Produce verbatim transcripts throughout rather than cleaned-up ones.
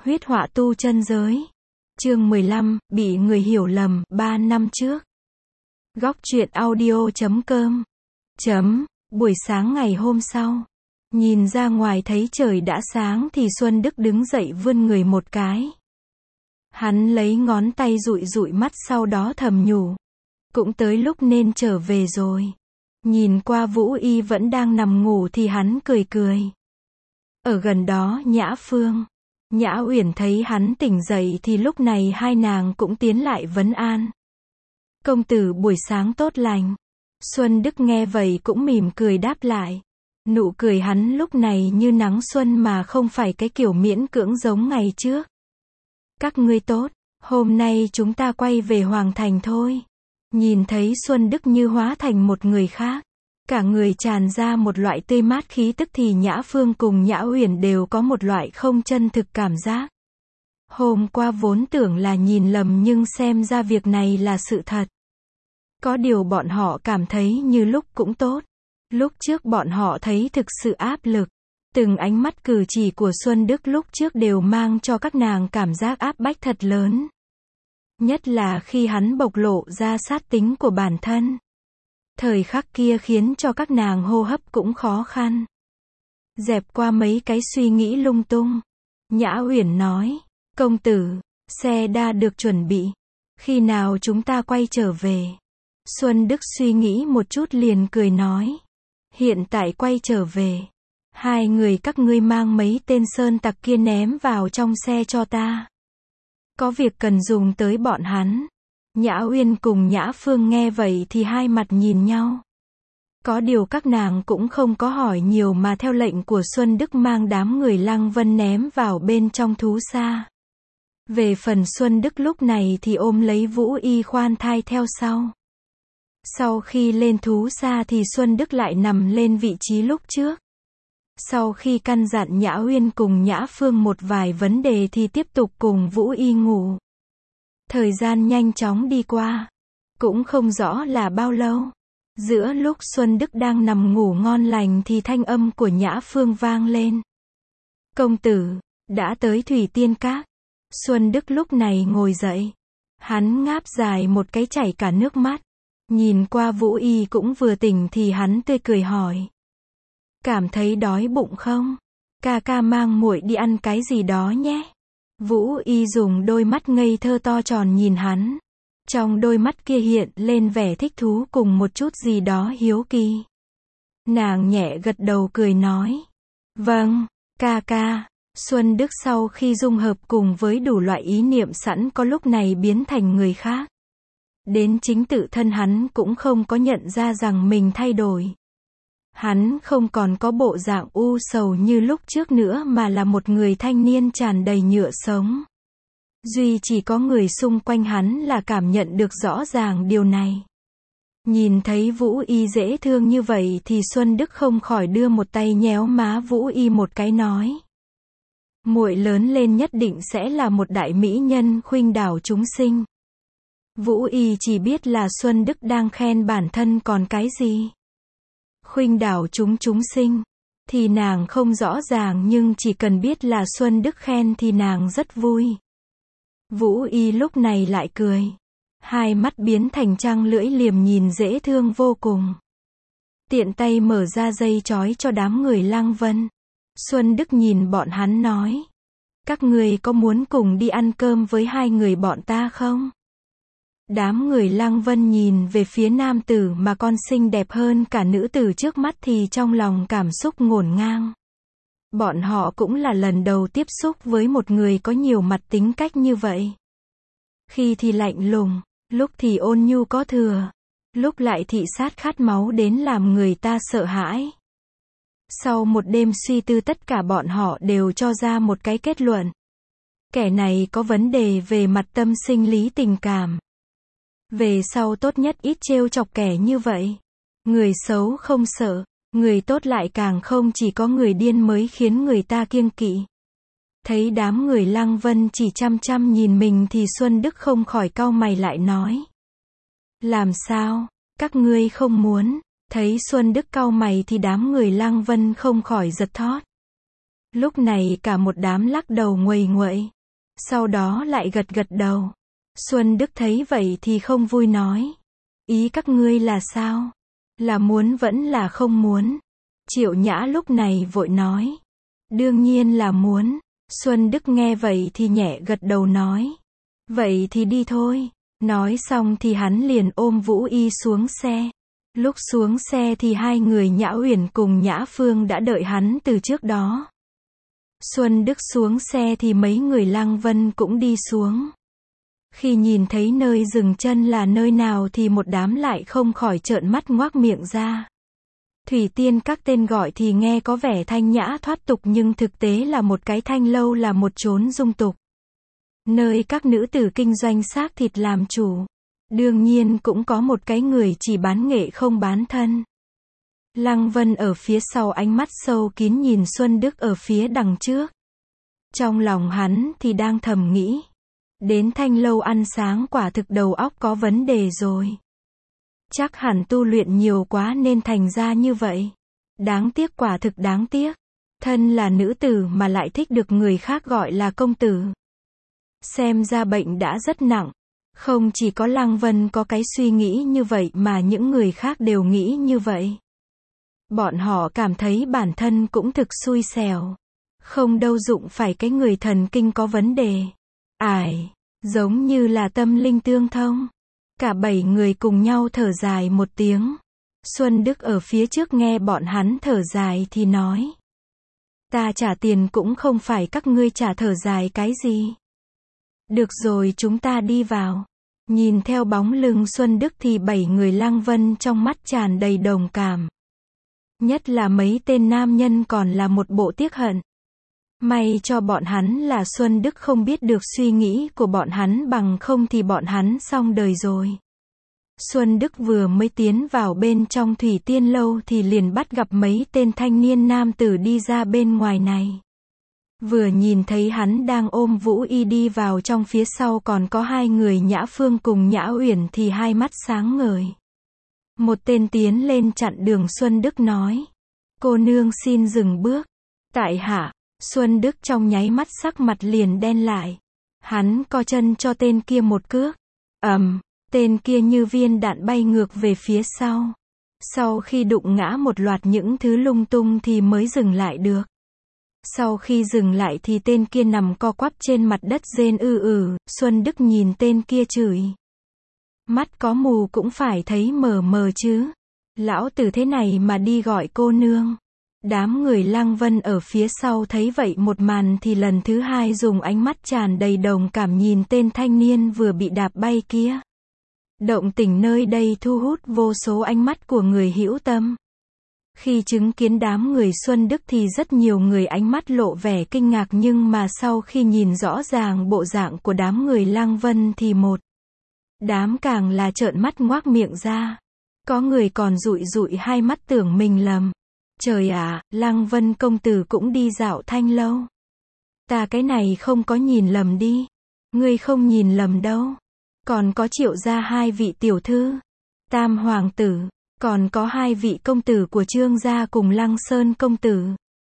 Huyết họa tu chân giới. Chương mười lăm, bị người hiểu lầm, ba năm trước. Góc truyện audio chấm com. Chấm, buổi sáng ngày hôm sau. Nhìn ra ngoài thấy trời đã sáng thì Xuân Đức đứng dậy vươn người một cái. Hắn lấy ngón tay dụi dụi mắt sau đó thầm nhủ. Cũng tới lúc nên trở về rồi. Nhìn qua Vũ Y vẫn đang nằm ngủ thì hắn cười cười. Ở gần đó Nhã Phương, Nhã Uyển thấy hắn tỉnh dậy thì lúc này hai nàng cũng tiến lại vấn an. Công tử buổi sáng tốt lành. Xuân Đức nghe vậy cũng mỉm cười đáp lại. Nụ cười hắn lúc này như nắng xuân mà không phải cái kiểu miễn cưỡng giống ngày trước. Các ngươi tốt, hôm nay chúng ta quay về Hoàng Thành thôi. Nhìn thấy Xuân Đức như hóa thành một người khác. Cả người tràn ra một loại tươi mát khí tức thì Nhã Phương cùng Nhã Uyển đều có một loại không chân thực cảm giác. Hôm qua vốn tưởng là nhìn lầm nhưng xem ra việc này là sự thật. Có điều bọn họ cảm thấy như lúc cũng tốt. Lúc trước bọn họ thấy thực sự áp lực. Từng ánh mắt cử chỉ của Xuân Đức lúc trước đều mang cho các nàng cảm giác áp bách thật lớn. Nhất là khi hắn bộc lộ ra sát tính của bản thân. Thời khắc kia khiến cho các nàng hô hấp cũng khó khăn. Dẹp qua mấy cái suy nghĩ lung tung. Nhã Uyển nói, công tử, xe đã được chuẩn bị. Khi nào chúng ta quay trở về? Xuân Đức suy nghĩ một chút liền cười nói. Hiện tại quay trở về. Hai người các ngươi mang mấy tên sơn tặc kia ném vào trong xe cho ta. Có việc cần dùng tới bọn hắn. Nhã Uyên cùng Nhã Phương nghe vậy thì hai mặt nhìn nhau. Có điều các nàng cũng không có hỏi nhiều mà theo lệnh của Xuân Đức mang đám người Lăng Vân ném vào bên trong thú xa. Về phần Xuân Đức lúc này thì ôm lấy Vũ Y khoan thai theo sau. Sau khi lên thú xa thì Xuân Đức lại nằm lên vị trí lúc trước. Sau khi căn dặn Nhã Uyên cùng Nhã Phương một vài vấn đề thì tiếp tục cùng Vũ Y ngủ. Thời gian nhanh chóng đi qua. Cũng không rõ là bao lâu. Giữa lúc Xuân Đức đang nằm ngủ ngon lành thì thanh âm của Nhã Phương vang lên. Công tử, đã tới Thủy Tiên Các. Xuân Đức lúc này ngồi dậy. Hắn ngáp dài một cái chảy cả nước mắt. Nhìn qua Vũ Y cũng vừa tỉnh thì hắn tươi cười hỏi. Cảm thấy đói bụng không? Ca ca mang muội đi ăn cái gì đó nhé. Vũ Y dùng đôi mắt ngây thơ to tròn nhìn hắn. Trong đôi mắt kia hiện lên vẻ thích thú cùng một chút gì đó hiếu kỳ. Nàng nhẹ gật đầu cười nói. Vâng, ca ca. Xuân Đức sau khi dung hợp cùng với đủ loại ý niệm sẵn có lúc này biến thành người khác. Đến chính tự thân hắn cũng không có nhận ra rằng mình thay đổi. Hắn không còn có bộ dạng u sầu như lúc trước nữa mà là một người thanh niên tràn đầy nhựa sống. Duy chỉ có người xung quanh hắn là cảm nhận được rõ ràng điều này. Nhìn thấy Vũ Y dễ thương như vậy thì Xuân Đức không khỏi đưa một tay nhéo má Vũ Y một cái nói. Muội lớn lên nhất định sẽ là một đại mỹ nhân khuynh đảo chúng sinh. Vũ Y chỉ biết là Xuân Đức đang khen bản thân còn cái gì. Khuynh đảo chúng chúng sinh. Thì nàng không rõ ràng nhưng chỉ cần biết là Xuân Đức khen thì nàng rất vui. Vũ Y lúc này lại cười. Hai mắt biến thành trăng lưỡi liềm nhìn dễ thương vô cùng. Tiện tay mở ra dây trói cho đám người Lăng Vân. Xuân Đức nhìn bọn hắn nói. Các người có muốn cùng đi ăn cơm với hai người bọn ta không? Đám người Lăng Vân nhìn về phía nam tử mà con xinh đẹp hơn cả nữ tử trước mắt thì trong lòng cảm xúc ngổn ngang. Bọn họ cũng là lần đầu tiếp xúc với một người có nhiều mặt tính cách như vậy. Khi thì lạnh lùng, lúc thì ôn nhu có thừa, lúc lại thị sát khát máu đến làm người ta sợ hãi. Sau một đêm suy tư tất cả bọn họ đều cho ra một cái kết luận. Kẻ này có vấn đề về mặt tâm sinh lý tình cảm. Về sau tốt nhất ít trêu chọc kẻ như vậy. Người xấu không sợ, người tốt lại càng không, chỉ có người điên mới khiến người ta kiêng kỵ. Thấy đám người Lăng Vân chỉ chăm chăm nhìn mình thì Xuân Đức không khỏi cau mày lại nói. Làm sao, các ngươi không muốn? Thấy Xuân Đức cau mày thì đám người Lăng Vân không khỏi giật thót. Lúc này cả một đám lắc đầu nguầy nguậy. Sau đó lại gật gật đầu. Xuân Đức thấy vậy thì không vui nói. Ý các ngươi là sao? Là muốn vẫn là không muốn? Triệu Nhã lúc này vội nói. Đương nhiên là muốn. Xuân Đức nghe vậy thì nhẹ gật đầu nói. Vậy thì đi thôi. Nói xong thì hắn liền ôm Vũ Y xuống xe. Lúc xuống xe thì hai người Nhã Uyển cùng Nhã Phương đã đợi hắn từ trước đó. Xuân Đức xuống xe thì mấy người Lăng Vân cũng đi xuống. Khi nhìn thấy nơi dừng chân là nơi nào thì một đám lại không khỏi trợn mắt ngoác miệng ra. Thủy Tiên các tên gọi thì nghe có vẻ thanh nhã thoát tục nhưng thực tế là một cái thanh lâu, là một chốn dung tục. Nơi các nữ tử kinh doanh xác thịt làm chủ. Đương nhiên cũng có một cái người chỉ bán nghệ không bán thân. Lăng Vân ở phía sau ánh mắt sâu kín nhìn Xuân Đức ở phía đằng trước. Trong lòng hắn thì đang thầm nghĩ. Đến thanh lâu ăn sáng quả thực đầu óc có vấn đề rồi. Chắc hẳn tu luyện nhiều quá nên thành ra như vậy. Đáng tiếc, quả thực đáng tiếc. Thân là nữ tử mà lại thích được người khác gọi là công tử. Xem ra bệnh đã rất nặng. Không chỉ có Lăng Vân có cái suy nghĩ như vậy mà những người khác đều nghĩ như vậy. Bọn họ cảm thấy bản thân cũng thực xui xẻo. Không đâu dụng phải cái người thần kinh có vấn đề. Ải, giống như là tâm linh tương thông. Cả bảy người cùng nhau thở dài một tiếng. Xuân Đức ở phía trước nghe bọn hắn thở dài thì nói. Ta trả tiền cũng không phải các ngươi trả, thở dài cái gì. Được rồi, chúng ta đi vào. Nhìn theo bóng lưng Xuân Đức thì bảy người Lăng Vân trong mắt tràn đầy đồng cảm. Nhất là mấy tên nam nhân còn là một bộ tiếc hận. May cho bọn hắn là Xuân Đức không biết được suy nghĩ của bọn hắn, bằng không thì bọn hắn xong đời rồi. Xuân Đức vừa mới tiến vào bên trong Thủy Tiên lâu thì liền bắt gặp mấy tên thanh niên nam tử đi ra bên ngoài này. Vừa nhìn thấy hắn đang ôm Vũ Y đi vào, trong phía sau còn có hai người Nhã Phương cùng Nhã Uyển thì hai mắt sáng ngời. Một tên tiến lên chặn đường Xuân Đức nói. Cô nương xin dừng bước. Tại hạ. Xuân Đức trong nháy mắt sắc mặt liền đen lại. Hắn co chân cho tên kia một cước. Ầm, um, tên kia như viên đạn bay ngược về phía sau. Sau khi đụng ngã một loạt những thứ lung tung thì mới dừng lại được. Sau khi dừng lại thì tên kia nằm co quắp trên mặt đất rên ư ử. Xuân Đức nhìn tên kia chửi. Mắt có mù cũng phải thấy mờ mờ chứ. Lão tử thế này mà đi gọi cô nương. Đám người Lăng Vân ở phía sau thấy vậy một màn thì lần thứ hai dùng ánh mắt tràn đầy đồng cảm nhìn tên thanh niên vừa bị đạp bay kia. Động tĩnh nơi đây thu hút vô số ánh mắt của người hữu tâm. Khi chứng kiến đám người Xuân Đức thì rất nhiều người ánh mắt lộ vẻ kinh ngạc, nhưng mà sau khi nhìn rõ ràng bộ dạng của đám người Lăng Vân thì một đám càng là trợn mắt ngoác miệng ra. Có người còn dụi dụi hai mắt tưởng mình lầm. Trời ạ, à, Lăng Vân công tử cũng đi dạo thanh lâu. Ta cái này không có nhìn lầm đi. Ngươi không nhìn lầm đâu. Còn có Triệu gia hai vị tiểu thư, Tam hoàng tử, còn có hai vị công tử của Trương gia cùng Lăng Sơn công tử.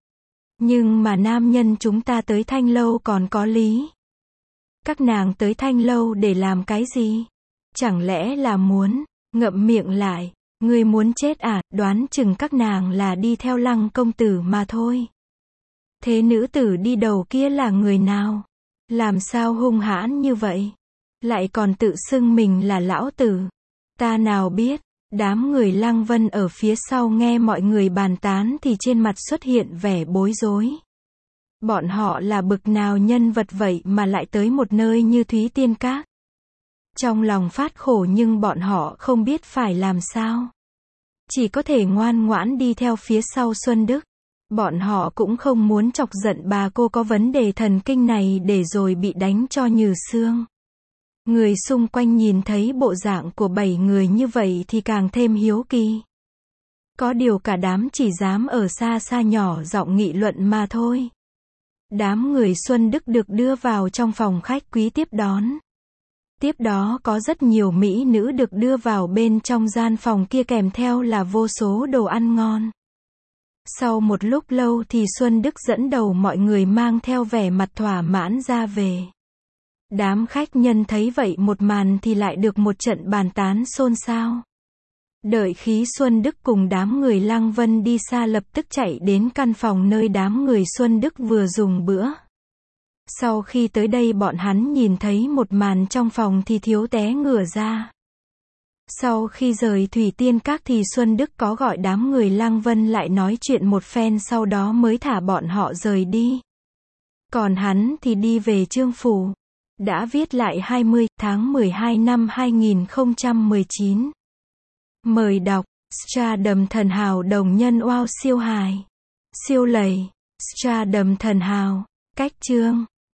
Nhưng mà nam nhân chúng ta tới thanh lâu còn có lý. Các nàng tới thanh lâu để làm cái gì? Chẳng lẽ là muốn ngậm miệng lại? Ngươi muốn chết à? Đoán chừng các nàng là đi theo Lăng công tử mà thôi. Thế nữ tử đi đầu kia là người nào? Làm sao hung hãn như vậy? Lại còn tự xưng mình là lão tử. Ta nào biết. Đám người Lăng Vân ở phía sau nghe mọi người bàn tán thì trên mặt xuất hiện vẻ bối rối. Bọn họ là bực nào nhân vật vậy mà lại tới một nơi như Thúy Tiên Các? Trong lòng phát khổ nhưng bọn họ không biết phải làm sao. Chỉ có thể ngoan ngoãn đi theo phía sau Xuân Đức. Bọn họ cũng không muốn chọc giận bà cô có vấn đề thần kinh này để rồi bị đánh cho nhừ xương. Người xung quanh nhìn thấy bộ dạng của bảy người như vậy thì càng thêm hiếu kỳ. Có điều cả đám chỉ dám ở xa xa nhỏ giọng nghị luận mà thôi. Đám người Xuân Đức được đưa vào trong phòng khách quý tiếp đón. Tiếp đó có rất nhiều mỹ nữ được đưa vào bên trong gian phòng kia, kèm theo là vô số đồ ăn ngon. Sau một lúc lâu thì Xuân Đức dẫn đầu mọi người mang theo vẻ mặt thỏa mãn ra về. Đám khách nhân thấy vậy một màn thì lại được một trận bàn tán xôn xao. Đợi Khí Xuân Đức cùng đám người Lăng Vân đi xa lập tức chạy đến căn phòng nơi đám người Xuân Đức vừa dùng bữa. Sau khi tới đây bọn hắn nhìn thấy một màn trong phòng thì thiếu té ngửa ra. Sau khi rời Thủy Tiên Các thì Xuân Đức có gọi đám người Lăng Vân lại nói chuyện một phen sau đó mới thả bọn họ rời đi. Còn hắn thì đi về Trương Phủ. Đã viết lại hai mươi tháng mười hai năm hai nghìn không trăm mười chín. Mời đọc, Stardom thần hào đồng nhân wow siêu hài. Siêu lầy, Stardom thần hào, cách chương.